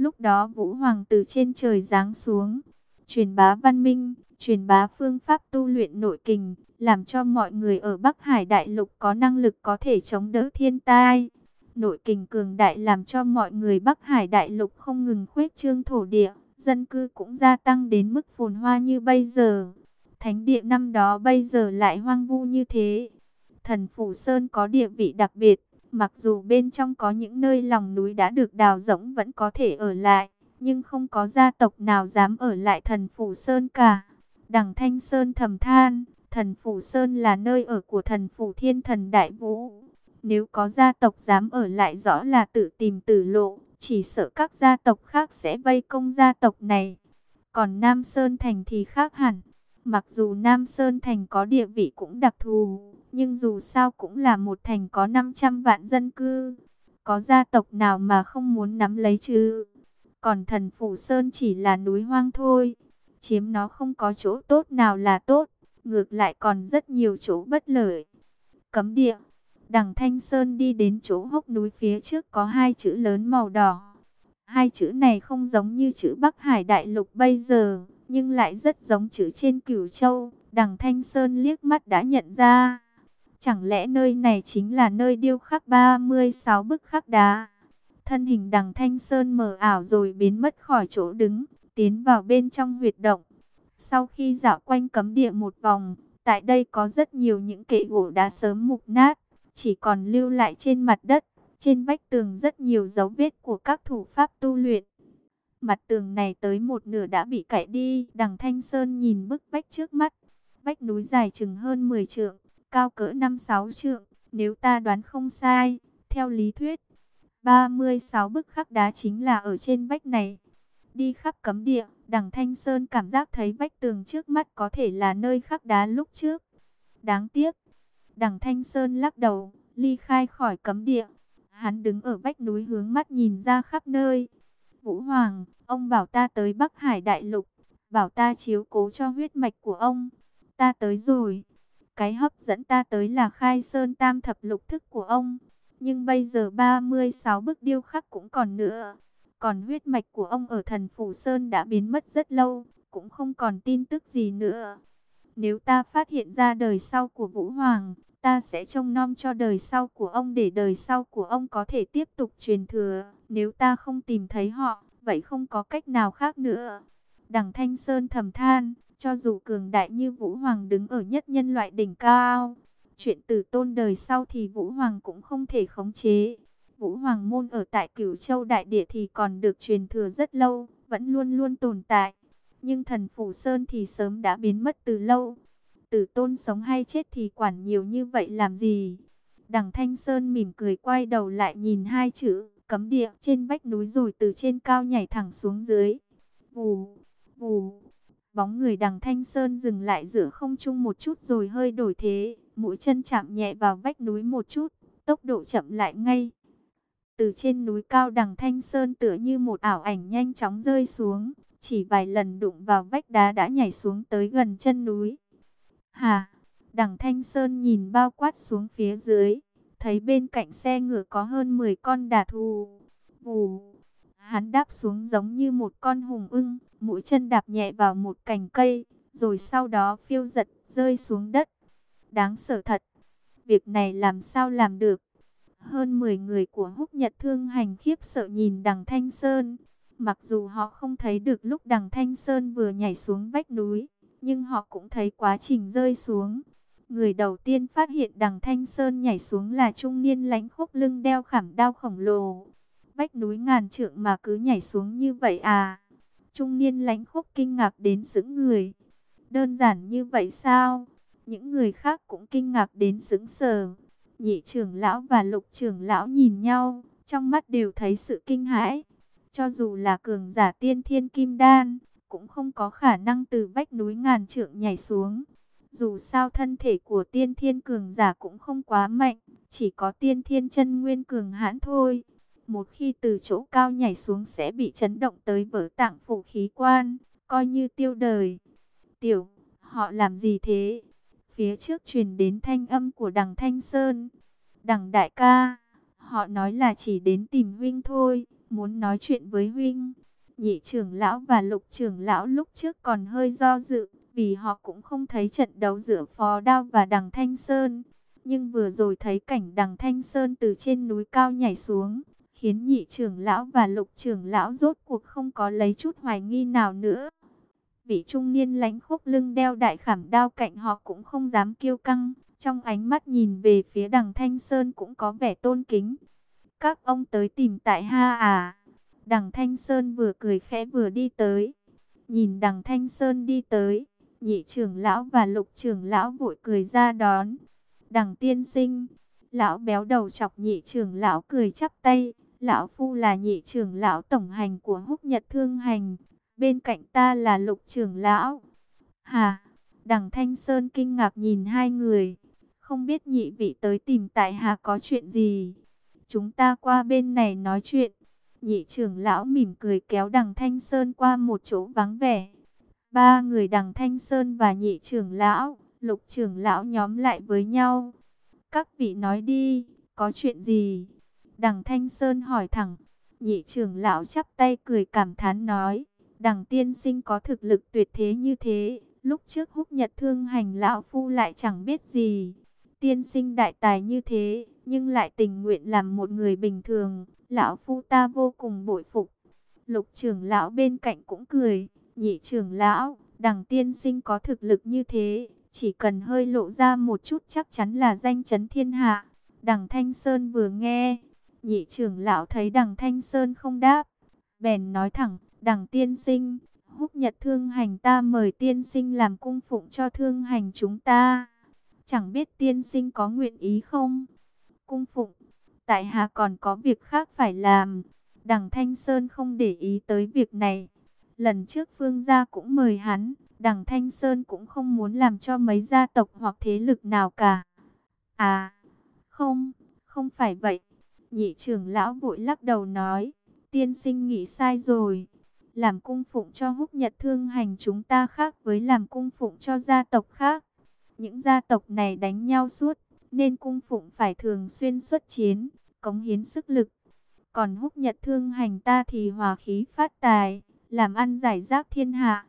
Lúc đó Vũ Hoàng từ trên trời giáng xuống, truyền bá văn minh, truyền bá phương pháp tu luyện nội kình, làm cho mọi người ở Bắc Hải Đại Lục có năng lực có thể chống đỡ thiên tai. Nội kình cường đại làm cho mọi người Bắc Hải Đại Lục không ngừng khuếch trương thổ địa, dân cư cũng gia tăng đến mức phồn hoa như bây giờ. Thánh địa năm đó bây giờ lại hoang vu như thế. Thần Phủ Sơn có địa vị đặc biệt, mặc dù bên trong có những nơi lòng núi đã được đào rỗng vẫn có thể ở lại, nhưng không có gia tộc nào dám ở lại Thần Phủ Sơn cả. Đằng Thanh Sơn thầm than, Thần Phủ Sơn là nơi ở của Thần Phủ Thiên Thần Đại Vũ. Nếu có gia tộc dám ở lại rõ là tự tìm tử lộ, chỉ sợ các gia tộc khác sẽ vây công gia tộc này. Còn Nam Sơn Thành thì khác hẳn. Mặc dù Nam Sơn Thành có địa vị cũng đặc thù, nhưng dù sao cũng là một thành có 500 vạn dân cư. Có gia tộc nào mà không muốn nắm lấy chứ? Còn Thần Phủ Sơn chỉ là núi hoang thôi. Chiếm nó không có chỗ tốt nào là tốt, ngược lại còn rất nhiều chỗ bất lợi. Cấm địa. Đằng Thanh Sơn đi đến chỗ hốc núi phía trước có hai chữ lớn màu đỏ. Hai chữ này không giống như chữ Bắc Hải Đại Lục bây giờ, nhưng lại rất giống chữ trên Cửu Châu. Đằng Thanh Sơn liếc mắt đã nhận ra. Chẳng lẽ nơi này chính là nơi điêu khắc 36 bức khắc đá? Thân hình Đằng Thanh Sơn mờ ảo rồi biến mất khỏi chỗ đứng, tiến vào bên trong huyệt động. Sau khi dạo quanh cấm địa một vòng, tại đây có rất nhiều những kệ gỗ đã sớm mục nát, chỉ còn lưu lại trên mặt đất. Trên vách tường rất nhiều dấu vết của các thủ pháp tu luyện. Mặt tường này tới một nửa đã bị cạy đi. Đằng Thanh Sơn nhìn bức vách trước mắt. Vách núi dài chừng hơn 10 trượng, cao cỡ 5-6 trượng. Nếu ta đoán không sai, theo lý thuyết, 36 bức khắc đá chính là ở trên vách này. Đi khắp cấm địa, Đằng Thanh Sơn cảm giác thấy vách tường trước mắt có thể là nơi khắc đá lúc trước. Đáng tiếc. Đằng Thanh Sơn lắc đầu, ly khai khỏi cấm địa. Hắn đứng ở vách núi hướng mắt nhìn ra khắp nơi. Vũ Hoàng, ông bảo ta tới Bắc Hải Đại Lục, bảo ta chiếu cố cho huyết mạch của ông. Ta tới rồi. Cái hấp dẫn ta tới là Khai Sơn Tam Thập Lục Thức của ông. Nhưng bây giờ 36 bức điêu khắc cũng còn nữa. Còn huyết mạch của ông ở Thần Phủ Sơn đã biến mất rất lâu, cũng không còn tin tức gì nữa. Nếu ta phát hiện ra đời sau của Vũ Hoàng, ta sẽ trông nom cho đời sau của ông để đời sau của ông có thể tiếp tục truyền thừa. Nếu ta không tìm thấy họ, vậy không có cách nào khác nữa. Đằng Thanh Sơn thầm than, cho dù cường đại như Vũ Hoàng đứng ở nhất nhân loại đỉnh cao, chuyện tử tôn đời sau thì Vũ Hoàng cũng không thể khống chế. Vũ Hoàng môn ở tại Cửu Châu Đại Địa thì còn được truyền thừa rất lâu, vẫn luôn luôn tồn tại. Nhưng Thần Phủ Sơn thì sớm đã biến mất từ lâu. Tử tôn sống hay chết thì quản nhiều như vậy làm gì? Đằng Thanh Sơn mỉm cười quay đầu lại nhìn hai chữ cấm địa trên vách núi rồi từ trên cao nhảy thẳng xuống dưới. Vù, vù. Bóng người Đằng Thanh Sơn dừng lại giữa không trung một chút rồi hơi đổi thế. Mũi chân chạm nhẹ vào vách núi một chút, tốc độ chậm lại ngay. Từ trên núi cao Đằng Thanh Sơn tựa như một ảo ảnh nhanh chóng rơi xuống. Chỉ vài lần đụng vào vách đá đã nhảy xuống tới gần chân núi. Hà, Đằng Thanh Sơn nhìn bao quát xuống phía dưới, thấy bên cạnh xe ngựa có hơn 10 con đà thù. Vù, hắn đáp xuống giống như một con hùng ưng, mũi chân đạp nhẹ vào một cành cây, rồi sau đó phiêu giật rơi xuống đất. Đáng sợ thật, việc này làm sao làm được? Hơn 10 người của Húc Nhật Thương Hành khiếp sợ nhìn Đằng Thanh Sơn. Mặc dù họ không thấy được lúc Đằng Thanh Sơn vừa nhảy xuống vách núi, nhưng họ cũng thấy quá trình rơi xuống. Người đầu tiên phát hiện Đằng Thanh Sơn nhảy xuống là trung niên Lãnh Khốc lưng đeo khảm đao khổng lồ. Vách núi ngàn trượng mà cứ nhảy xuống như vậy à? Trung niên Lãnh Khốc kinh ngạc đến sững người. Đơn giản như vậy sao? Những người khác cũng kinh ngạc đến sững sờ. Nhị trưởng lão và Lục trưởng lão nhìn nhau, trong mắt đều thấy sự kinh hãi. Cho dù là cường giả tiên thiên kim đan, cũng không có khả năng từ vách núi ngàn trượng nhảy xuống. Dù sao thân thể của tiên thiên cường giả cũng không quá mạnh, chỉ có tiên thiên chân nguyên cường hãn thôi. Một khi từ chỗ cao nhảy xuống sẽ bị chấn động tới vỡ tạng phủ khí quan, coi như tiêu đời. Tiểu, họ làm gì thế? Phía trước truyền đến thanh âm của Đằng Thanh Sơn. Đằng đại ca, họ nói là chỉ đến tìm huynh thôi, muốn nói chuyện với huynh. Nhị trưởng lão và Lục trưởng lão lúc trước còn hơi do dự, vì họ cũng không thấy trận đấu giữa Phó Đao và Đằng Thanh Sơn. Nhưng vừa rồi thấy cảnh Đằng Thanh Sơn từ trên núi cao nhảy xuống, khiến nhị trưởng lão và Lục trưởng lão rốt cuộc không có lấy chút hoài nghi nào nữa. Vị trung niên lãnh khốc lưng đeo đại khảm đao cạnh họ cũng không dám kiêu căng, trong ánh mắt nhìn về phía Đằng Thanh Sơn cũng có vẻ tôn kính. Các ông tới tìm tại hạ à? Đằng Thanh Sơn vừa cười khẽ vừa đi tới. Nhìn Đằng Thanh Sơn đi tới, nhị trưởng lão và Lục trưởng lão vội cười ra đón. Đằng tiên sinh. Lão béo đầu chọc nhị trưởng lão cười chắp tay. Lão phu là nhị trưởng lão tổng hành của Húc Nhật Thương Hành, bên cạnh ta là Lục trưởng lão. Hà? Đằng Thanh Sơn kinh ngạc nhìn hai người. Không biết nhị vị tới tìm tại hạ có chuyện gì? Chúng ta qua bên này nói chuyện. Nhị trưởng lão mỉm cười kéo Đằng Thanh Sơn qua một chỗ vắng vẻ. Ba người Đằng Thanh Sơn và nhị trưởng lão, Lục trưởng lão nhóm lại với nhau. Các vị nói đi, có chuyện gì? Đằng Thanh Sơn hỏi thẳng. Nhị trưởng lão chắp tay cười cảm thán nói. Đằng tiên sinh có thực lực tuyệt thế như thế, lúc trước Húc Nhật Thương Hành lão phu lại chẳng biết gì. Tiên sinh đại tài như thế, nhưng lại tình nguyện làm một người bình thường, lão phu ta vô cùng bội phục. Lục trưởng lão bên cạnh cũng cười. Nhị trưởng lão, Đằng tiên sinh có thực lực như thế, chỉ cần hơi lộ ra một chút chắc chắn là danh chấn thiên hạ. Đằng Thanh Sơn vừa nghe, nhị trưởng lão thấy Đằng Thanh Sơn không đáp, bèn nói thẳng. Đằng tiên sinh, Húc Nhật Thương Hành ta mời tiên sinh làm cung phụng cho thương hành chúng ta. Chẳng biết tiên sinh có nguyện ý không? Cung phụng, tại hạ còn có việc khác phải làm. Đằng Thanh Sơn không để ý tới việc này. Lần trước Phương gia cũng mời hắn, Đằng Thanh Sơn cũng không muốn làm cho mấy gia tộc hoặc thế lực nào cả. À, không, không phải vậy. Nhị trưởng lão vội lắc đầu nói, tiên sinh nghĩ sai rồi. Làm cung phụng cho Húc Nhật Thương Hành chúng ta khác với làm cung phụng cho gia tộc khác. Những gia tộc này đánh nhau suốt, nên cung phụng phải thường xuyên xuất chiến, cống hiến sức lực. Còn Húc Nhật Thương Hành ta thì hòa khí phát tài, làm ăn giải rác thiên hạ.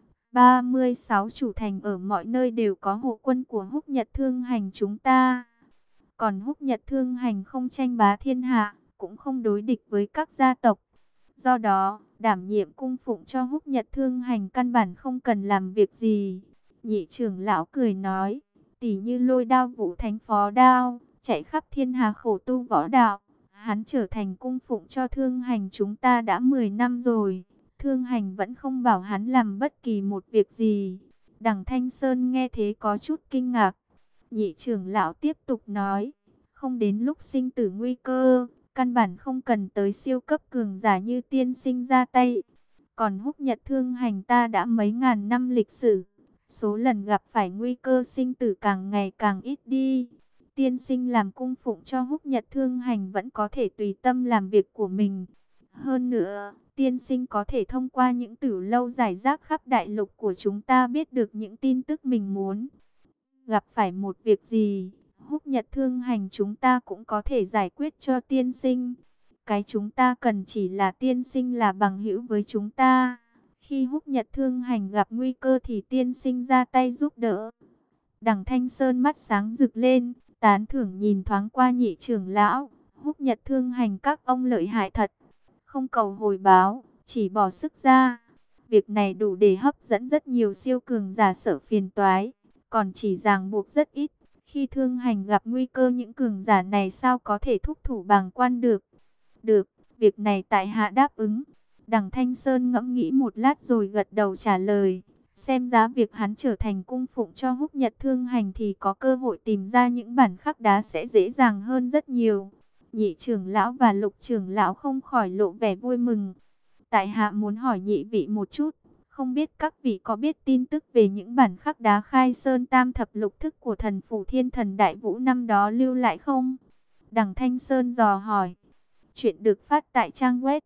36 chủ thành ở mọi nơi đều có hộ quân của Húc Nhật Thương Hành chúng ta. Còn Húc Nhật Thương Hành không tranh bá thiên hạ, cũng không đối địch với các gia tộc. Do đó, đảm nhiệm cung phụng cho Húc Nhật Thương Hành căn bản không cần làm việc gì. Nhị trưởng lão cười nói, tỷ như Lôi Đao Vũ Thánh Phó Đao, chạy khắp thiên hà khổ tu võ đạo. Hắn trở thành cung phụng cho Thương Hành chúng ta đã 10 năm rồi. Thương Hành vẫn không bảo hắn làm bất kỳ một việc gì. Đằng Thanh Sơn nghe thế có chút kinh ngạc. Nhị trưởng lão tiếp tục nói, không đến lúc sinh tử nguy cơ, căn bản không cần tới siêu cấp cường giả như tiên sinh ra tay. Còn Húc Nhật Thương Hành ta đã mấy ngàn năm lịch sử, số lần gặp phải nguy cơ sinh tử càng ngày càng ít đi. Tiên sinh làm cung phụng cho Húc Nhật Thương Hành vẫn có thể tùy tâm làm việc của mình. Hơn nữa, tiên sinh có thể thông qua những tử lâu giải rác khắp đại lục của chúng ta biết được những tin tức mình muốn. Gặp phải một việc gì, Húc Nhật Thương Hành chúng ta cũng có thể giải quyết cho tiên sinh. Cái chúng ta cần chỉ là tiên sinh là bằng hữu với chúng ta. Khi Húc Nhật Thương Hành gặp nguy cơ thì tiên sinh ra tay giúp đỡ. Đằng Thanh Sơn mắt sáng rực lên, tán thưởng nhìn thoáng qua nhị trưởng lão. Húc Nhật Thương Hành các ông lợi hại thật, không cầu hồi báo, chỉ bỏ sức ra. Việc này đủ để hấp dẫn rất nhiều siêu cường giả sợ phiền toái, còn chỉ ràng buộc rất ít. Khi Thương Hành gặp nguy cơ những cường giả này sao có thể thúc thủ bàng quan được. Được, việc này tại hạ đáp ứng. Đằng Thanh Sơn ngẫm nghĩ một lát rồi gật đầu trả lời. Xem giá việc hắn trở thành cung phụng cho Húc Nhật Thương Hành thì có cơ hội tìm ra những bản khắc đá sẽ dễ dàng hơn rất nhiều. Nhị trưởng lão và Lục trưởng lão không khỏi lộ vẻ vui mừng. Tại hạ muốn hỏi nhị vị một chút, không biết các vị có biết tin tức về những bản khắc đá khai sơn tam thập lục thức của thần phủ Thiên Thần Đại Vũ năm đó lưu lại không? Đằng Thanh Sơn dò hỏi. Chuyện được phát tại trang web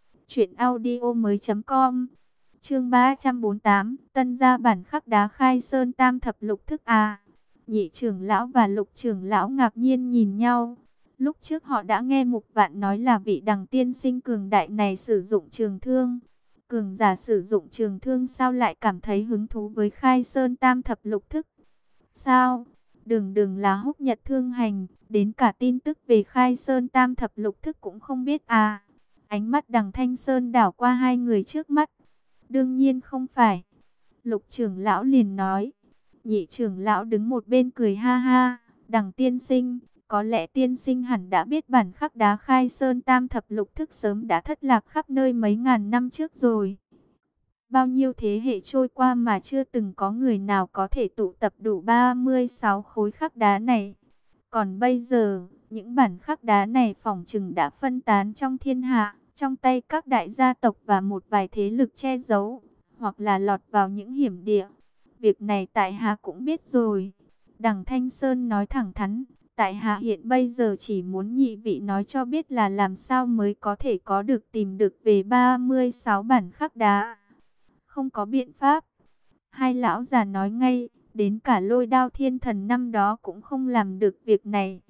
truyệnaudiomoi.com. Chương 348, tân gia bản khắc đá khai sơn tam thập lục thức à? Nhị trưởng lão và Lục trưởng lão ngạc nhiên nhìn nhau. Lúc trước họ đã nghe Mục Vạn nói là vị Đằng tiên sinh cường đại này sử dụng trường thương. Cường giả sử dụng trường thương sao lại cảm thấy hứng thú với Khai Sơn Tam Thập Lục Thức? Sao? Đừng đừng là Húc Nhật Thương Hành, đến cả tin tức về Khai Sơn Tam Thập Lục Thức cũng không biết à? Ánh mắt Đằng Thanh Sơn đảo qua hai người trước mắt. Đương nhiên không phải. Lục trưởng lão liền nói. Nhị trưởng lão đứng một bên cười ha ha. Đằng tiên sinh, có lẽ tiên sinh hẳn đã biết bản khắc đá Khai Sơn Tam Thập Lục Thức sớm đã thất lạc khắp nơi mấy ngàn năm trước rồi. Bao nhiêu thế hệ trôi qua mà chưa từng có người nào có thể tụ tập đủ 36 khối khắc đá này. Còn bây giờ, những bản khắc đá này phỏng chừng đã phân tán trong thiên hạ, trong tay các đại gia tộc và một vài thế lực che giấu, hoặc là lọt vào những hiểm địa. Việc này tại hạ cũng biết rồi. Đằng Thanh Sơn nói thẳng thắn, tại hạ hiện bây giờ chỉ muốn nhị vị nói cho biết là làm sao mới có thể có được tìm được về 36 bản khắc đá. Không có biện pháp. Hai lão già nói ngay, đến cả Lôi Đao Thiên Thần năm đó cũng không làm được việc này.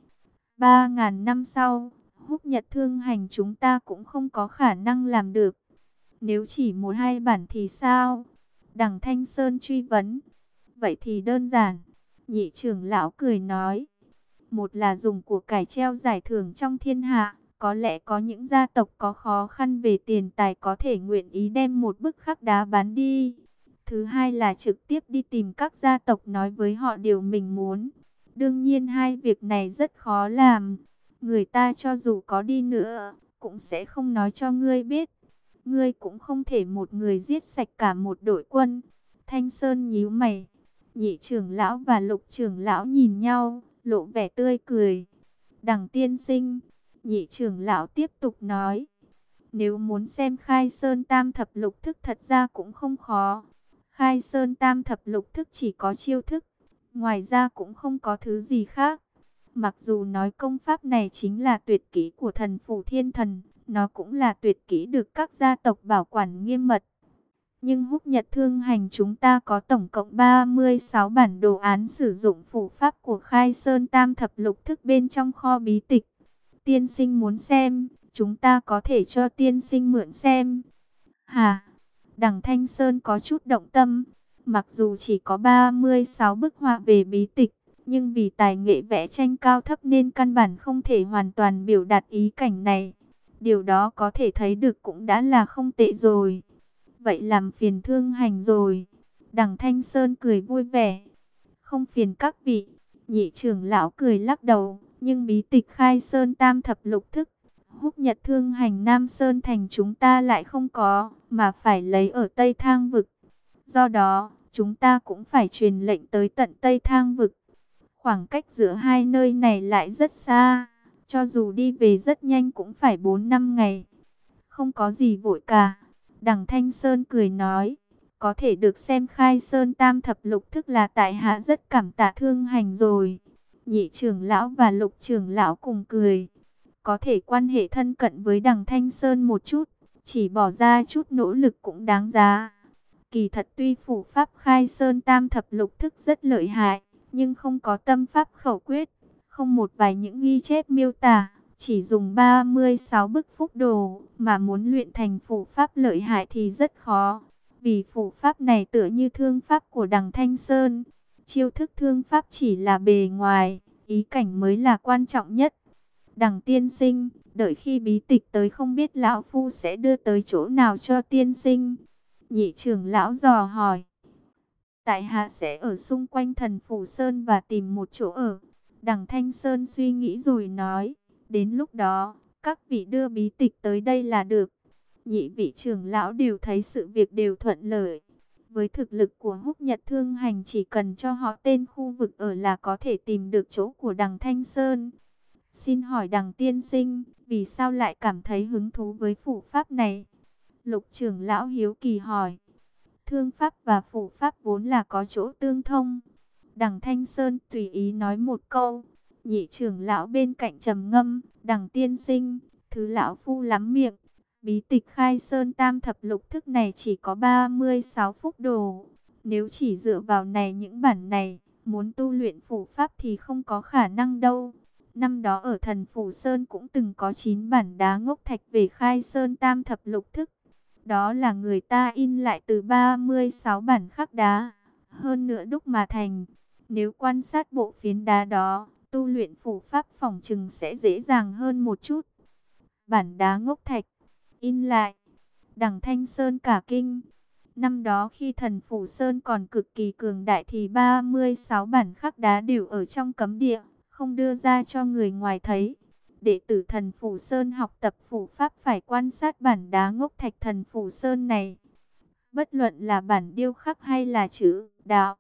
3.000 năm sau, Húc Nhật Thương Hành chúng ta cũng không có khả năng làm được. Nếu chỉ một hai bản thì sao? Đằng Thanh Sơn truy vấn. Vậy thì đơn giản. Nhị trưởng lão cười nói. Một là dùng của cải treo giải thưởng trong thiên hạ. Có lẽ có những gia tộc có khó khăn về tiền tài có thể nguyện ý đem một bức khắc đá bán đi. Thứ hai là trực tiếp đi tìm các gia tộc nói với họ điều mình muốn. Đương nhiên hai việc này rất khó làm. Người ta cho dù có đi nữa, cũng sẽ không nói cho ngươi biết. Ngươi cũng không thể một người giết sạch cả một đội quân. Thanh Sơn nhíu mày. Nhị trưởng lão và Lục trưởng lão nhìn nhau, lộ vẻ tươi cười. Đằng tiên sinh, nhị trưởng lão tiếp tục nói. Nếu muốn xem Khai Sơn Tam Thập Lục Thức thật ra cũng không khó. Khai Sơn Tam Thập Lục Thức chỉ có chiêu thức, ngoài ra cũng không có thứ gì khác. Mặc dù nói công pháp này chính là tuyệt kỹ của thần phủ thiên thần, nó cũng là tuyệt kỹ được các gia tộc bảo quản nghiêm mật. Nhưng Húc Nhật Thương Hành chúng ta có tổng cộng 36 bản đồ án sử dụng phù pháp của Khai Sơn Tam Thập Lục Thức bên trong kho bí tịch. Tiên sinh muốn xem, chúng ta có thể cho tiên sinh mượn xem. Hả? Đằng Thanh Sơn có chút động tâm. Mặc dù chỉ có 36 bức họa về bí tịch, nhưng vì tài nghệ vẽ tranh cao thấp nên căn bản không thể hoàn toàn biểu đạt ý cảnh này. Điều đó có thể thấy được cũng đã là không tệ rồi. Vậy làm phiền Thương Hành rồi. Đằng Thanh Sơn cười vui vẻ. Không phiền các vị. Nhị trưởng lão cười lắc đầu. Nhưng bí tịch Khai Sơn Tam Thập Lục Thức, Húc Nhật Thương Hành Nam Sơn Thành chúng ta lại không có, mà phải lấy ở Tây Thang Vực. Do đó, chúng ta cũng phải truyền lệnh tới tận Tây Thang Vực. Khoảng cách giữa hai nơi này lại rất xa. Cho dù đi về rất nhanh cũng phải 4 năm ngày. Không có gì vội cả. Đằng Thanh Sơn cười nói. Có thể được xem Khai Sơn Tam Thập Lục Thức là tại hạ rất cảm tạ Thương Hành rồi. Nhị trưởng lão và Lục trưởng lão cùng cười. Có thể quan hệ thân cận với Đằng Thanh Sơn một chút, chỉ bỏ ra chút nỗ lực cũng đáng giá. Kỳ thật tuy phủ pháp Khai Sơn Tam Thập Lục Thức rất lợi hại, nhưng không có tâm pháp khẩu quyết, không một vài những ghi chép miêu tả, chỉ dùng 36 bức phúc đồ, mà muốn luyện thành phủ pháp lợi hại thì rất khó. Vì phủ pháp này tựa như thương pháp của Đằng Thanh Sơn, chiêu thức thương pháp chỉ là bề ngoài, ý cảnh mới là quan trọng nhất. Đằng tiên sinh, đợi khi bí tịch tới không biết lão phu sẽ đưa tới chỗ nào cho tiên sinh. Nhị trưởng lão dò hỏi. Tại hạ sẽ ở xung quanh Thần Phủ Sơn và tìm một chỗ ở. Đằng Thanh Sơn suy nghĩ rồi nói. Đến lúc đó, các vị đưa bí tịch tới đây là được. Nhị vị trưởng lão đều thấy sự việc đều thuận lợi. Với thực lực của Húc Nhật Thương Hành chỉ cần cho họ tên khu vực ở là có thể tìm được chỗ của Đằng Thanh Sơn. Xin hỏi Đằng tiên sinh, vì sao lại cảm thấy hứng thú với phủ pháp này? Lục trưởng lão hiếu kỳ hỏi. Thương pháp và phủ pháp vốn là có chỗ tương thông. Đằng Thanh Sơn tùy ý nói một câu. Nhị trưởng lão bên cạnh trầm ngâm. Đằng tiên sinh, thứ lão phu lắm miệng. Bí tịch Khai Sơn Tam Thập Lục Thức này chỉ có 36 phúc đồ. Nếu chỉ dựa vào này những bản này, muốn tu luyện phủ pháp thì không có khả năng đâu. Năm đó ở Thần Phủ Sơn cũng từng có 9 bản đá ngốc thạch về khai sơn tam thập lục thức. Đó là người ta in lại từ 36 bản khắc đá, hơn nữa đúc mà thành. Nếu quan sát bộ phiến đá đó, tu luyện phủ pháp phỏng chừng sẽ dễ dàng hơn một chút. Bản đá ngốc thạch, in lại, Đằng Thanh Sơn cả kinh. Năm đó khi Thần Phủ Sơn còn cực kỳ cường đại thì 36 bản khắc đá đều ở trong cấm địa, không đưa ra cho người ngoài thấy. Đệ tử Thần Phủ Sơn học tập phủ pháp phải quan sát bản đá ngốc thạch Thần Phủ Sơn này. Bất luận là bản điêu khắc hay là chữ đạo,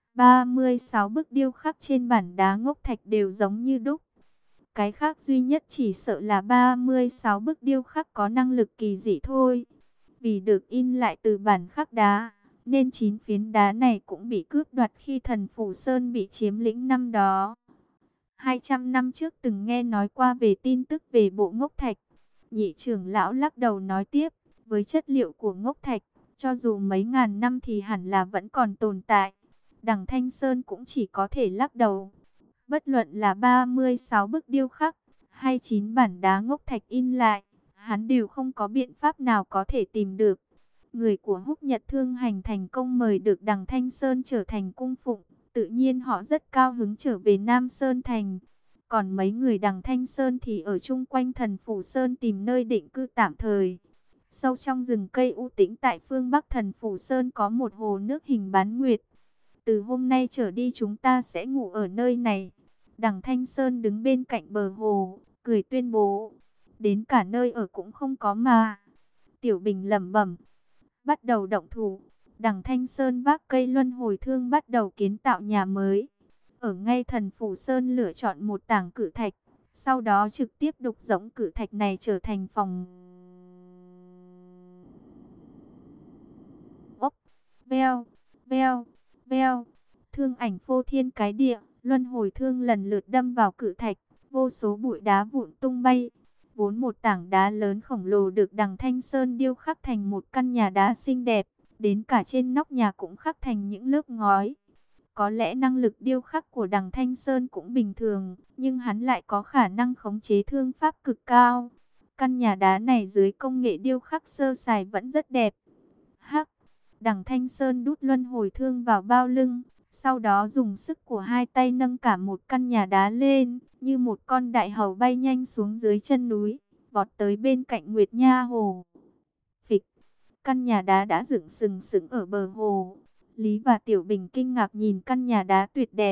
36 bức điêu khắc trên bản đá ngốc thạch đều giống như đúc. Cái khác duy nhất chỉ sợ là 36 bức điêu khắc có năng lực kỳ dị thôi. Vì được in lại từ bản khắc đá, nên 9 phiến đá này cũng bị cướp đoạt khi Thần Phủ Sơn bị chiếm lĩnh năm đó. 200 năm trước từng nghe nói qua về tin tức về bộ ngốc thạch. Nhị trưởng lão lắc đầu nói tiếp, với chất liệu của ngốc thạch, cho dù mấy ngàn năm thì hẳn là vẫn còn tồn tại. Đằng Thanh Sơn cũng chỉ có thể lắc đầu. Bất luận là 36 bức điêu khắc, hay 9 bản đá ngốc thạch in lại, hắn đều không có biện pháp nào có thể tìm được. Người của Húc Nhật Thương Hành thành công mời được Đằng Thanh Sơn trở thành cung phụng, tự nhiên họ rất cao hứng trở về Nam Sơn Thành. Còn mấy người Đằng Thanh Sơn thì ở chung quanh Thần Phủ Sơn tìm nơi định cư tạm thời. Sâu trong rừng cây u tĩnh tại phương Bắc Thần Phủ Sơn có một hồ nước hình bán nguyệt. Từ hôm nay trở đi chúng ta sẽ ngủ ở nơi này. Đằng Thanh Sơn đứng bên cạnh bờ hồ, cười tuyên bố. Đến cả nơi ở cũng không có mà. Tiểu Bình lẩm bẩm. Bắt đầu động thủ. Đằng Thanh Sơn vác cây luân hồi thương bắt đầu kiến tạo nhà mới. Ở ngay Thần Phủ Sơn lựa chọn một tảng cự thạch. Sau đó trực tiếp đục rỗng cự thạch này trở thành phòng. Ốc, veo, veo, veo. Thương ảnh phô thiên cái địa, luân hồi thương lần lượt đâm vào cự thạch. Vô số bụi đá vụn tung bay. Vốn một tảng đá lớn khổng lồ được Đằng Thanh Sơn điêu khắc thành một căn nhà đá xinh đẹp. Đến cả trên nóc nhà cũng khắc thành những lớp ngói. Có lẽ năng lực điêu khắc của Đằng Thanh Sơn cũng bình thường, nhưng hắn lại có khả năng khống chế thương pháp cực cao. Căn nhà đá này dưới công nghệ điêu khắc sơ sài vẫn rất đẹp. Hắc, Đằng Thanh Sơn đút luân hồi thương vào bao lưng, sau đó dùng sức của hai tay nâng cả một căn nhà đá lên, như một con đại hầu bay nhanh xuống dưới chân núi, vọt tới bên cạnh Nguyệt Nha Hồ. Phịch, căn nhà đá đã dựng sừng sững ở bờ hồ. Lý và Tiểu Bình kinh ngạc nhìn căn nhà đá tuyệt đẹp.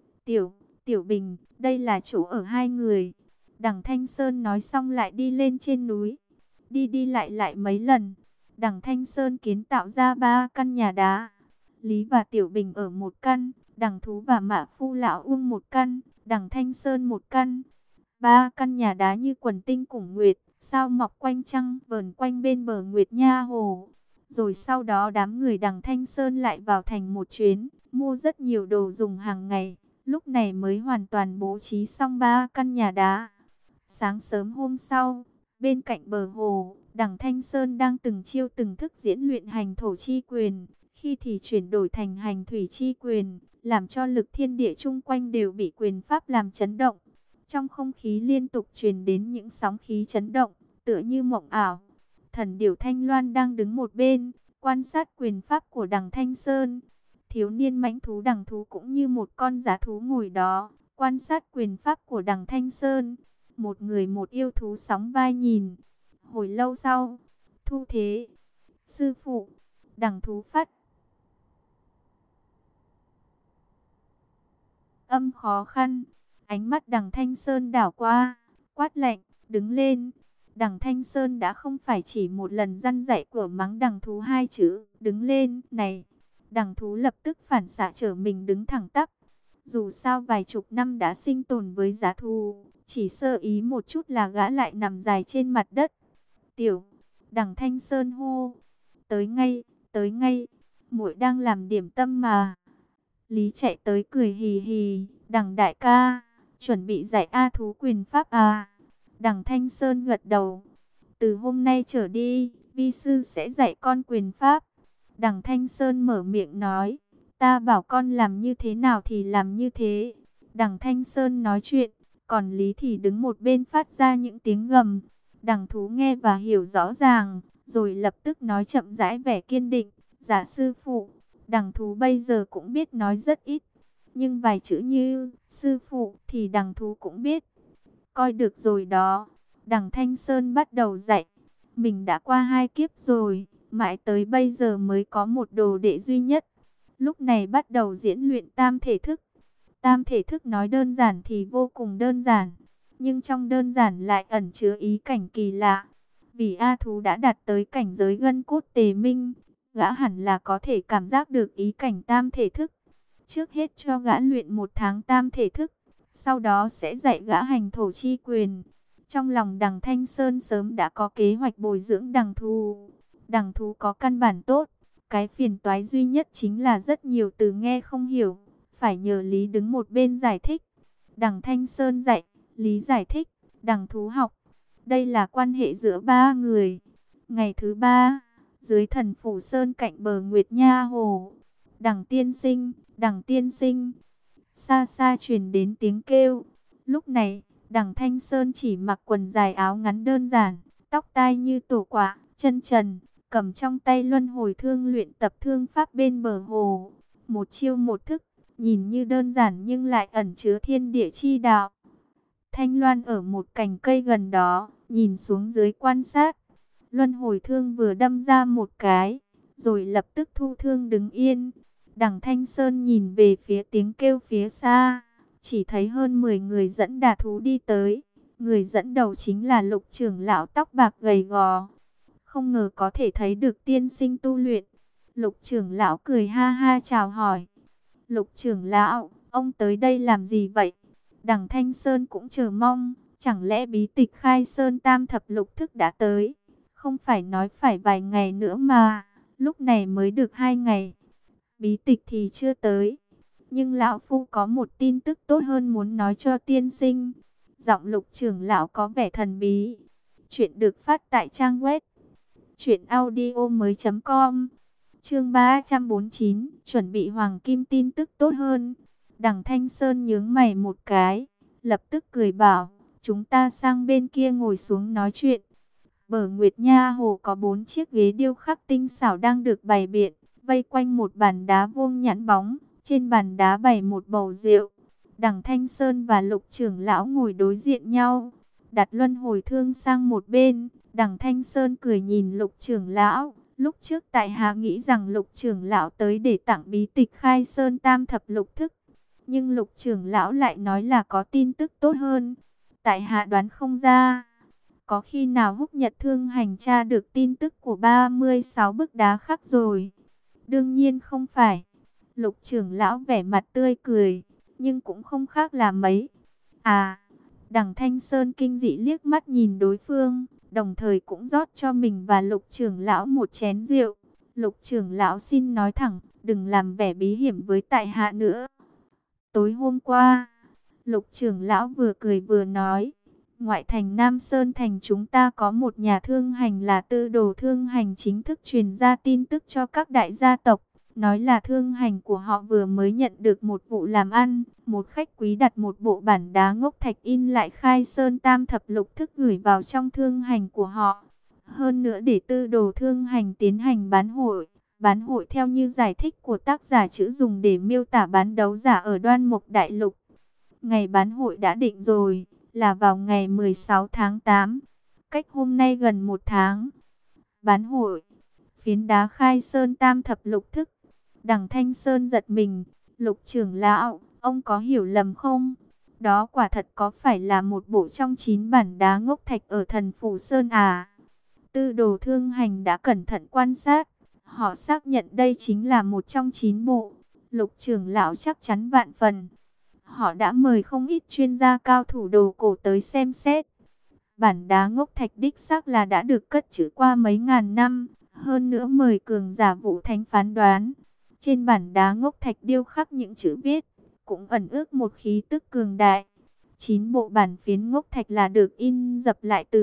Tiểu Bình, đây là chỗ ở hai người. Đằng Thanh Sơn nói xong lại đi lên trên núi. Đi lại mấy lần. Đằng Thanh Sơn kiến tạo ra 3 căn nhà đá. Lý và Tiểu Bình ở một căn, Đằng Thú và Mã Phu Lão Uông một căn, Đằng Thanh Sơn một căn. 3 căn nhà đá như quần tinh cùng nguyệt, sao mọc quanh trăng vờn quanh bên bờ Nguyệt Nha Hồ. Rồi sau đó đám người Đằng Thanh Sơn lại vào thành một chuyến, mua rất nhiều đồ dùng hàng ngày, lúc này mới hoàn toàn bố trí xong 3 căn nhà đá. Sáng sớm hôm sau, bên cạnh bờ hồ, Đằng Thanh Sơn đang từng chiêu từng thức diễn luyện hành thổ chi quyền, khi thì chuyển đổi thành hành thủy chi quyền, làm cho lực thiên địa chung quanh đều bị quyền pháp làm chấn động. Trong không khí liên tục truyền đến những sóng khí chấn động, tựa như mộng ảo. Thần điểu Thanh Loan đang đứng một bên, quan sát quyền pháp của Đằng Thanh Sơn. Thiếu niên mãnh thú Đằng Thú cũng như một con dã thú ngồi đó, quan sát quyền pháp của Đằng Thanh Sơn. Một người một yêu thú sóng vai nhìn. Hồi lâu sau, Thu Thế, sư phụ, Đằng Thú phát âm khó khăn. Ánh mắt Đằng Thanh Sơn đảo qua, quát lạnh, đứng lên. Đằng Thanh Sơn đã không phải chỉ một lần răn dạy của mắng Đằng Thú hai chữ, đứng lên, này. Đằng Thú lập tức phản xạ trở mình đứng thẳng tắp. Dù sao vài chục năm đã sinh tồn với giá thú, chỉ sơ ý một chút là gã lại nằm dài trên mặt đất. Tiểu, Đằng Thanh Sơn hô, tới ngay, muội đang làm điểm tâm mà. Lý chạy tới cười hì hì, Đằng đại ca, chuẩn bị dạy A Thú quyền pháp à? Đằng Thanh Sơn gật đầu, từ hôm nay trở đi, vi sư sẽ dạy con quyền pháp. Đằng Thanh Sơn mở miệng nói, ta bảo con làm như thế nào thì làm như thế. Đằng Thanh Sơn nói chuyện, Còn Lý thì đứng một bên phát ra những tiếng gầm. Đằng thú nghe và hiểu rõ ràng, rồi lập tức nói chậm rãi vẻ kiên định. Dạ sư phụ. Đằng thú bây giờ cũng biết nói rất ít, nhưng vài chữ như sư phụ thì đằng thú cũng biết. Coi được rồi đó. Đằng Thanh Sơn bắt đầu dạy. Mình đã qua 2 kiếp rồi, mãi tới bây giờ mới có một đồ đệ duy nhất. Lúc này bắt đầu diễn luyện tam thể thức. Tam thể thức nói đơn giản thì vô cùng đơn giản, nhưng trong đơn giản lại ẩn chứa ý cảnh kỳ lạ. Vì A Thú đã đạt tới cảnh giới gân cốt tề minh, gã hẳn là có thể cảm giác được ý cảnh tam thể thức. Trước hết cho gã luyện 1 tháng tam thể thức, sau đó sẽ dạy gã hành thổ chi quyền. Trong lòng đằng Thanh Sơn sớm đã có kế hoạch bồi dưỡng đằng thú. Đằng thú có căn bản tốt, cái phiền toái duy nhất chính là rất nhiều từ nghe không hiểu, phải nhờ Lý đứng một bên giải thích. Đằng Thanh Sơn dạy, Lý giải thích, đằng thú học. Đây là quan hệ giữa 3 người. Ngày thứ 3, dưới thần phủ sơn cạnh bờ Nguyệt Nha Hồ, đằng tiên sinh, xa xa truyền đến tiếng kêu. Lúc này, đằng Thanh Sơn chỉ mặc quần dài áo ngắn đơn giản, tóc tai như tổ quả, chân trần, cầm trong tay luân hồi thương luyện tập thương pháp bên bờ hồ. Một chiêu một thức, nhìn như đơn giản nhưng lại ẩn chứa thiên địa chi đạo. Thanh Loan ở một cành cây gần đó, nhìn xuống dưới quan sát. Luân hồi thương vừa đâm ra một cái, rồi lập tức thu thương đứng yên. Đằng Thanh Sơn nhìn về phía tiếng kêu phía xa, chỉ thấy hơn 10 người dẫn đà thú đi tới. Người dẫn đầu chính là Lục trưởng lão tóc bạc gầy gò. Không ngờ có thể thấy được tiên sinh tu luyện. Lục trưởng lão cười ha ha chào hỏi. Lục trưởng lão, ông tới đây làm gì vậy? Đằng Thanh Sơn cũng chờ mong, chẳng lẽ bí tịch khai sơn tam thập lục thức đã tới? Không phải nói phải vài ngày nữa mà, lúc này mới được 2 ngày. Bí tịch thì chưa tới, nhưng lão phu có một tin tức tốt hơn muốn nói cho tiên sinh. Giọng Lục trưởng lão có vẻ thần bí. Chuyện được phát tại trang web truyệnaudiomoi.com. Chương 349, chuẩn bị hoàng kim tin tức tốt hơn. Đằng Thanh Sơn nhướng mày một cái, lập tức cười bảo, chúng ta sang bên kia ngồi xuống nói chuyện. Bờ Nguyệt Nha Hồ có 4 chiếc ghế điêu khắc tinh xảo đang được bày biện, vây quanh một bàn đá vuông nhẵn bóng, trên bàn đá bày một bầu rượu. Đằng Thanh Sơn và Lục trưởng lão ngồi đối diện nhau, đặt luân hồi thương sang một bên. Đằng Thanh Sơn cười nhìn Lục trưởng lão. Lúc trước tại hạ nghĩ rằng Lục trưởng lão tới để tặng bí tịch khai sơn tam thập lục thức, nhưng Lục trưởng lão lại nói là có tin tức tốt hơn. Tại hạ đoán không ra, có khi nào Húc Nhật Thương hành tra được tin tức của 36 bức đá khắc rồi? Đương nhiên không phải. Lục trưởng lão vẻ mặt tươi cười, nhưng cũng không khác là mấy. À, đằng Thanh Sơn kinh dị liếc mắt nhìn đối phương, đồng thời cũng rót cho mình và Lục trưởng lão một chén rượu. Lục trưởng lão xin nói thẳng, đừng làm vẻ bí hiểm với tại hạ nữa. Tối hôm qua, Lục trưởng lão vừa cười vừa nói, ngoại thành Nam Sơn thành chúng ta có một nhà thương hành là Tư Đồ Thương Hành chính thức truyền ra tin tức cho các đại gia tộc. Nói là thương hành của họ vừa mới nhận được một vụ làm ăn, một khách quý đặt một bộ bản đá ngốc thạch in lại khai sơn tam thập lục thức gửi vào trong thương hành của họ. Hơn nữa để Tư Đồ Thương Hành tiến hành bán hội. Bán hội theo như giải thích của tác giả chữ dùng để miêu tả bán đấu giả ở Đoan Mục Đại Lục. Ngày bán hội đã định rồi, là vào ngày 16 tháng 8, cách hôm nay gần 1 tháng. Bán hội, phiến đá khai sơn tam thập lục thức. Đằng Thanh Sơn giật mình, Lục trưởng lão, ông có hiểu lầm không? Đó quả thật có phải là một bộ trong 9 bản đá ngốc thạch ở thần phủ Sơn à? Tư Đồ Thương Hành đã cẩn thận quan sát, họ xác nhận đây chính là một trong 9 bộ. Lục trưởng lão chắc chắn vạn phần. Họ đã mời không ít chuyên gia cao thủ đồ cổ tới xem xét. Bản đá ngốc thạch đích xác là đã được cất trữ qua mấy ngàn năm, hơn nữa mời cường giả Vũ Thánh phán đoán. Trên bản đá ngốc thạch điêu khắc những chữ viết, cũng ẩn ước một khí tức cường đại. 9 bộ bản phiến ngốc thạch là được in dập lại từ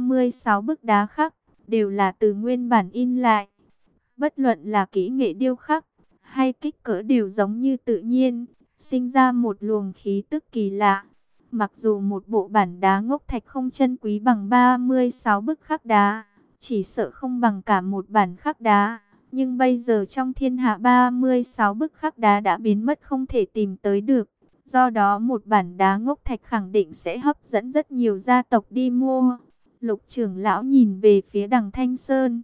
36 bức đá khắc, đều là từ nguyên bản in lại. Bất luận là kỹ nghệ điêu khắc, hay kích cỡ đều giống như tự nhiên, sinh ra một luồng khí tức kỳ lạ. Mặc dù một bộ bản đá ngốc thạch không chân quý bằng 36 bức khắc đá, chỉ sợ không bằng cả một bản khắc đá. Nhưng bây giờ trong thiên hạ 36 bức khắc đá đã biến mất không thể tìm tới được. Do đó một bản đá ngốc thạch khẳng định sẽ hấp dẫn rất nhiều gia tộc đi mua. Lục trưởng lão nhìn về phía Đằng Thanh Sơn.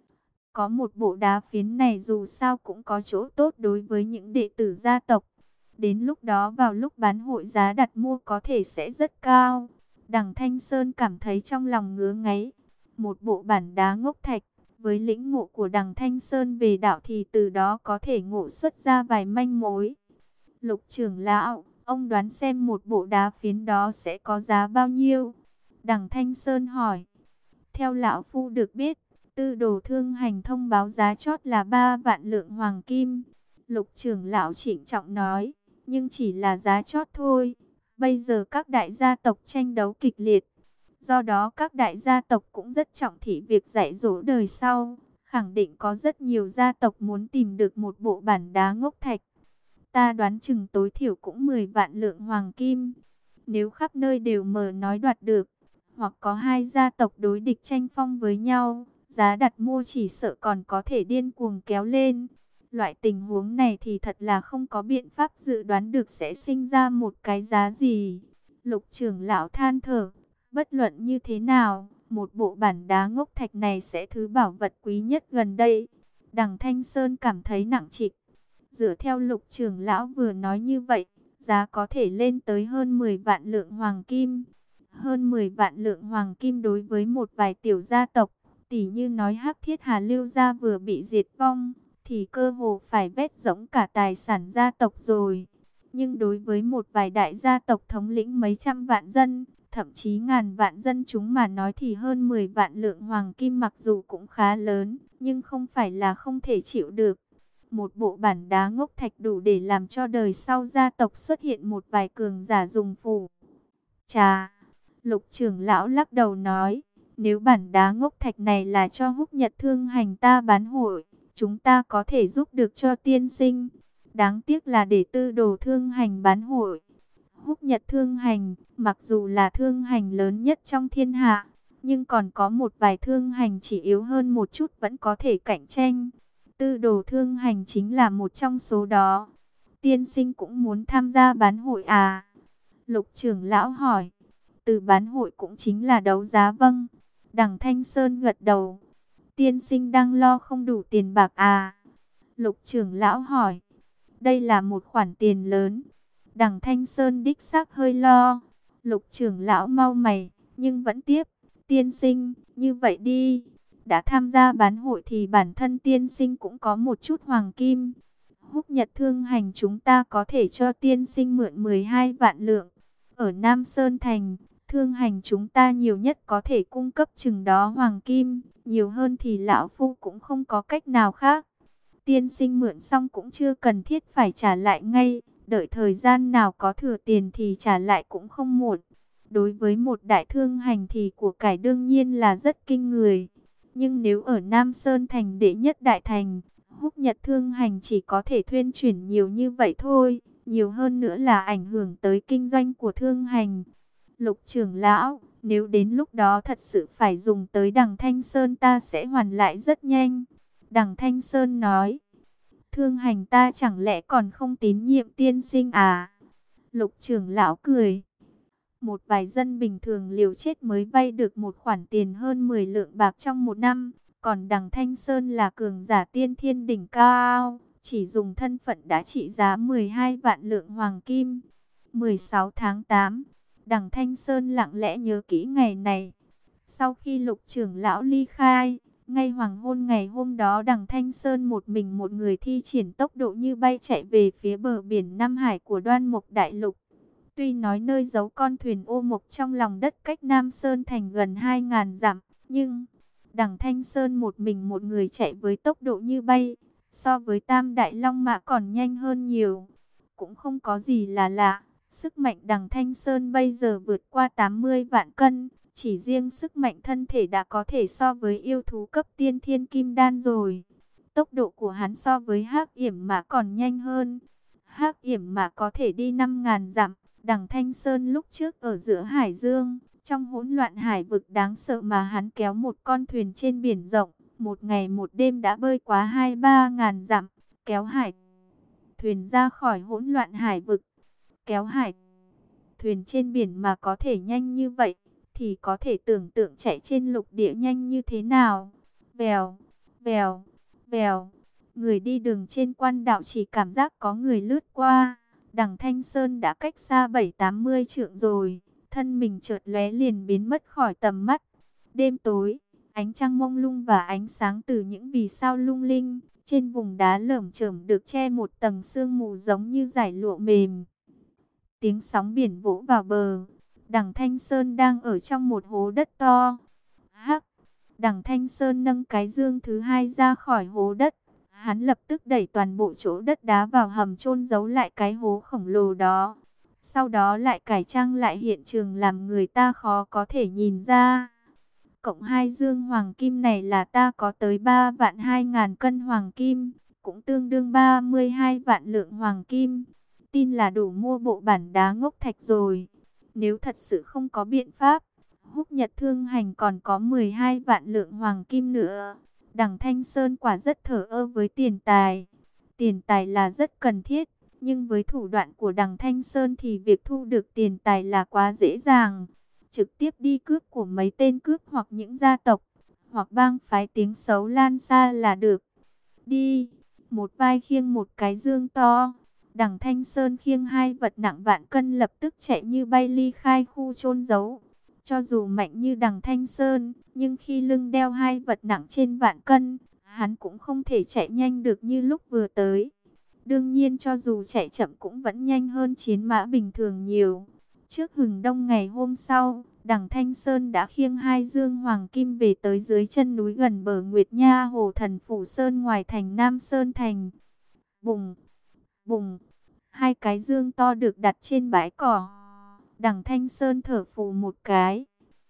Có một bộ đá phiến này dù sao cũng có chỗ tốt đối với những đệ tử gia tộc. Đến lúc đó vào lúc bán hội giá đặt mua có thể sẽ rất cao. Đằng Thanh Sơn cảm thấy trong lòng ngứa ngáy. Một bộ bản đá ngốc thạch, với lĩnh ngộ của Đằng Thanh Sơn về đạo thì từ đó có thể ngộ xuất ra vài manh mối. Lục trưởng lão, ông đoán xem một bộ đá phiến đó sẽ có giá bao nhiêu? Đằng Thanh Sơn hỏi. Theo lão phu được biết, Tư Đồ Thương Hành thông báo giá chót là 3 vạn lượng hoàng kim. Lục trưởng lão trịnh trọng nói, nhưng chỉ là giá chót thôi. Bây giờ các đại gia tộc tranh đấu kịch liệt. Do đó các đại gia tộc cũng rất trọng thị việc dạy dỗ đời sau. Khẳng định có rất nhiều gia tộc muốn tìm được một bộ bản đá ngốc thạch. Ta đoán chừng tối thiểu cũng 10 vạn lượng hoàng kim. Nếu khắp nơi đều mở nói đoạt được, hoặc có hai gia tộc đối địch tranh phong với nhau, giá đặt mua chỉ sợ còn có thể điên cuồng kéo lên. Loại tình huống này thì thật là không có biện pháp dự đoán được sẽ sinh ra một cái giá gì. Lục trưởng lão than thở, bất luận như thế nào, một bộ bản đá ngốc thạch này sẽ thứ bảo vật quý nhất gần đây. Đằng Thanh Sơn cảm thấy nặng trịch. Dựa theo lục trưởng lão vừa nói như vậy, giá có thể lên tới hơn 10 vạn lượng hoàng kim. Hơn 10 vạn lượng hoàng kim đối với một vài tiểu gia tộc, tỉ như nói Hắc Thiết Hà Lưu gia vừa bị diệt vong, thì cơ hồ phải vét rỗng cả tài sản gia tộc rồi. Nhưng đối với một vài đại gia tộc thống lĩnh mấy trăm vạn dân, thậm chí ngàn vạn dân chúng mà nói thì hơn 10 vạn lượng hoàng kim mặc dù cũng khá lớn, nhưng không phải là không thể chịu được. Một bộ bản đá ngốc thạch đủ để làm cho đời sau gia tộc xuất hiện một vài cường giả dùng phù. Chà, Lục trưởng lão lắc đầu nói, nếu bản đá ngốc thạch này là cho Húc Nhật Thương Hành ta bán hội, chúng ta có thể giúp được cho tiên sinh. Đáng tiếc là để Tư Đồ Thương Hành bán hội. Húc Nhật Thương Hành, mặc dù là thương hành lớn nhất trong thiên hạ, nhưng còn có một vài thương hành chỉ yếu hơn một chút vẫn có thể cạnh tranh. Tư Đồ Thương Hành chính là một trong số đó. Tiên sinh cũng muốn tham gia bán hội à? Lục trưởng lão hỏi. Từ bán hội cũng chính là đấu giá vâng. Đằng Thanh Sơn gật đầu. Tiên sinh đang lo không đủ tiền bạc à? Lục trưởng lão hỏi. Đây là một khoản tiền lớn. Đằng Thanh Sơn đích xác hơi lo. Lục trưởng lão mau mày, nhưng vẫn tiếp. Tiên sinh, như vậy đi. Đã tham gia bán hội thì bản thân tiên sinh cũng có một chút hoàng kim. Húc Nhật Thương Hành chúng ta có thể cho tiên sinh mượn 12 vạn lượng. Ở Nam Sơn Thành, thương hành chúng ta nhiều nhất có thể cung cấp chừng đó hoàng kim. Nhiều hơn thì lão phu cũng không có cách nào khác. Tiên sinh mượn xong cũng chưa cần thiết phải trả lại ngay. Đợi thời gian nào có thừa tiền thì trả lại cũng không muộn. Đối với một đại thương hành thì của cải đương nhiên là rất kinh người. Nhưng nếu ở Nam Sơn Thành đệ nhất đại thành, Húc Nhật Thương Hành chỉ có thể thuyên chuyển nhiều như vậy thôi. Nhiều hơn nữa là ảnh hưởng tới kinh doanh của thương hành. Lục trưởng lão, nếu đến lúc đó thật sự phải dùng tới Đằng Thanh Sơn ta sẽ hoàn lại rất nhanh. Đằng Thanh Sơn nói, thương hành ta chẳng lẽ còn không tín nhiệm tiên sinh à? Lục trưởng lão cười. Một vài dân bình thường liều chết mới vay được một khoản tiền hơn 10 lượng bạc trong một năm. Còn Đằng Thanh Sơn là cường giả tiên thiên đỉnh cao, chỉ dùng thân phận đã trị giá 12 vạn lượng hoàng kim. 16 tháng 8, Đằng Thanh Sơn lặng lẽ nhớ kỹ ngày này. Sau khi lục trưởng lão ly khai, ngay hoàng hôn ngày hôm đó Đằng Thanh Sơn một mình một người thi triển tốc độ như bay chạy về phía bờ biển Nam Hải của Đoan Mộc Đại Lục. Tuy nói nơi giấu con thuyền ô mộc trong lòng đất cách Nam Sơn Thành gần 2.000 dặm, nhưng Đằng Thanh Sơn một mình một người chạy với tốc độ như bay, so với Tam Đại Long Mã còn nhanh hơn nhiều. Cũng không có gì là lạ, sức mạnh Đằng Thanh Sơn bây giờ vượt qua 80 vạn cân, chỉ riêng sức mạnh thân thể đã có thể so với yêu thú cấp tiên thiên kim đan rồi. Tốc độ của hắn so với Hắc Yểm Mã còn nhanh hơn. Hắc Yểm Mã có thể đi 5.000 dặm, Đằng Thanh Sơn lúc trước ở giữa hải dương, trong hỗn loạn hải vực đáng sợ mà hắn kéo một con thuyền trên biển rộng, một ngày một đêm đã bơi quá 2-3 ngàn dặm, kéo hải thuyền ra khỏi hỗn loạn hải vực, kéo hải thuyền trên biển mà có thể nhanh như vậy, thì có thể tưởng tượng chạy trên lục địa nhanh như thế nào. Vèo, vèo, vèo, người đi đường trên quan đạo chỉ cảm giác có người lướt qua. Đằng Thanh Sơn đã cách xa 7-80 trượng rồi, thân mình chợt lóe liền biến mất khỏi tầm mắt. Đêm tối, ánh trăng mông lung và ánh sáng từ những vì sao lung linh, trên vùng đá lởm chởm được che một tầng sương mù giống như dải lụa mềm. Tiếng sóng biển vỗ vào bờ. Đằng Thanh Sơn đang ở trong một hố đất to. Hắc! Đằng Thanh Sơn nâng cái dương thứ hai ra khỏi hố đất. Hắn lập tức đẩy toàn bộ chỗ đất đá vào hầm chôn giấu lại cái hố khổng lồ đó. Sau đó lại cải trang lại hiện trường làm người ta khó có thể nhìn ra. Cộng hai dương hoàng kim này là ta có tới 3.200.000 cân hoàng kim, cũng tương đương 32 vạn lượng hoàng kim. Tin là đủ mua bộ bản đá ngốc thạch rồi. Nếu thật sự không có biện pháp, Húc Nhật Thương Hành còn có 12 vạn lượng hoàng kim nữa. Đằng Thanh Sơn quả rất thờ ơ với tiền tài. Tiền tài là rất cần thiết, nhưng với thủ đoạn của đằng Thanh Sơn thì việc thu được tiền tài là quá dễ dàng. Trực tiếp đi cướp của mấy tên cướp hoặc những gia tộc, hoặc bang phái tiếng xấu lan xa là được. Đi, một vai khiêng một cái dương to. Đằng Thanh Sơn khiêng hai vật nặng vạn cân lập tức chạy như bay ly khai khu chôn giấu. Cho dù mạnh như đằng Thanh Sơn, nhưng khi lưng đeo hai vật nặng trên vạn cân, hắn cũng không thể chạy nhanh được như lúc vừa tới. Đương nhiên cho dù chạy chậm cũng vẫn nhanh hơn chiến mã bình thường nhiều. Trước hừng đông ngày hôm sau, đằng Thanh Sơn đã khiêng hai dương hoàng kim về tới dưới chân núi gần bờ Nguyệt Nha Hồ Thần Phủ Sơn ngoài thành Nam Sơn Thành. Bùng, bùng, hai cái dương to được đặt trên bãi cỏ. Đằng Thanh Sơn thở phù một cái.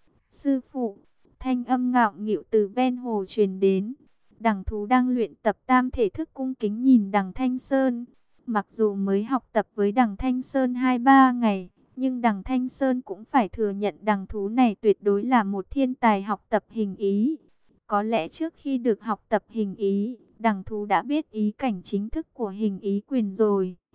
Sư phụ, thanh âm ngạo nghịu từ ven hồ truyền đến. Đằng Thú đang luyện tập tam thể thức cung kính nhìn đằng Thanh Sơn. Mặc dù mới học tập với đằng Thanh Sơn 2-3 ngày, nhưng đằng Thanh Sơn cũng phải thừa nhận đằng Thú này tuyệt đối là một thiên tài học tập hình ý. Có lẽ trước khi được học tập hình ý, đằng Thú đã biết ý cảnh chính thức của hình ý quyền rồi.